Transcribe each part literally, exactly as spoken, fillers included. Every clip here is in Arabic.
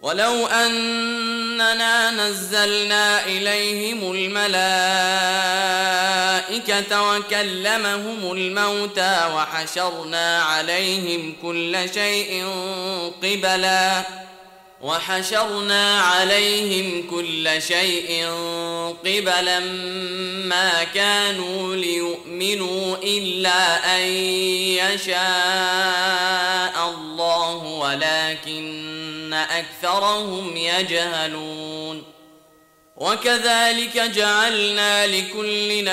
ولو أننا نزلنا إليهم الملائكة وكلمهم الموتى وحشرنا عليهم كل شيء قبلا وحشرنا عليهم كل شيء قبلا ما كانوا ليؤمنوا إلا أن يشاء الله ولكن أكثرهم يجهلون. وكذلك جعلنا لكل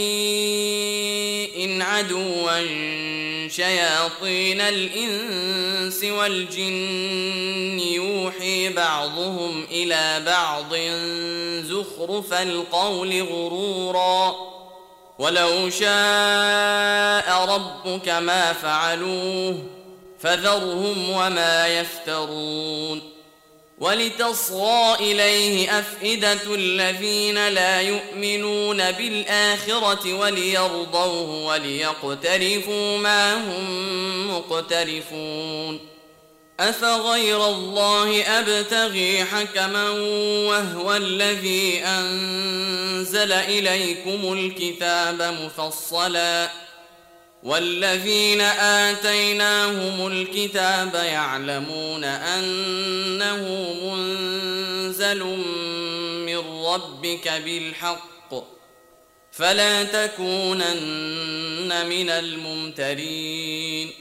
نبي عدوا شياطين الإنس والجن يوحي بعضهم إلى بعض زخرف القول غرورا ولو شاء ربك ما فعلوه فذرهم وما يفترون. ولتصغى إليه أفئدة الذين لا يؤمنون بالآخرة وليرضوه وليقترفوا ما هم مقترفون. أفغير الله أبتغي حكما وهو الذي أنزل إليكم الكتاب مفصلا والذين آتيناهم الكتاب يعلمون أنه منزل من ربك بالحق فلا تكونن من الممترين.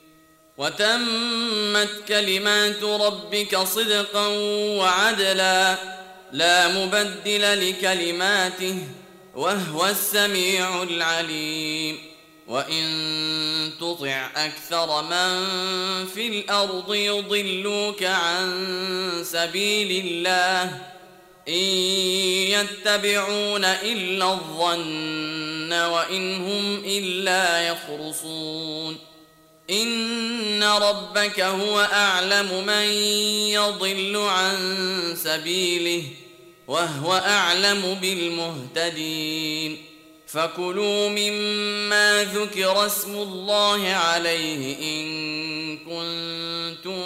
وتمت كلمات ربك صدقا وعدلا لا مبدل لكلماته وهو السميع العليم. وإن تطع أكثر من في الأرض يضلوك عن سبيل الله إن يتبعون إلا الظن وإن هم إلا يخرصون. إن ربك هو أعلم من يضل عن سبيله وهو أعلم بالمهتدين. فكلوا مما ذكر اسم الله عليه إن كنتم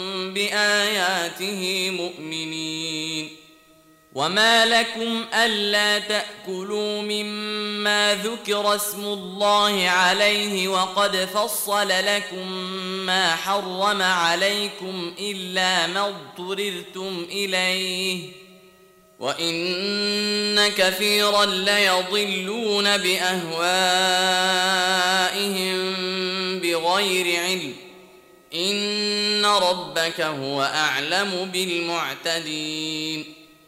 بآياته مؤمنين. وما لكم ألا تأكلوا مما ذكر اسم الله عليه وقد فصل لكم ما حرم عليكم إلا ما اضطررتم إليه وإن كثيرا ليضلون بأهوائهم بغير علم إن ربك هو أعلم بالمعتدين.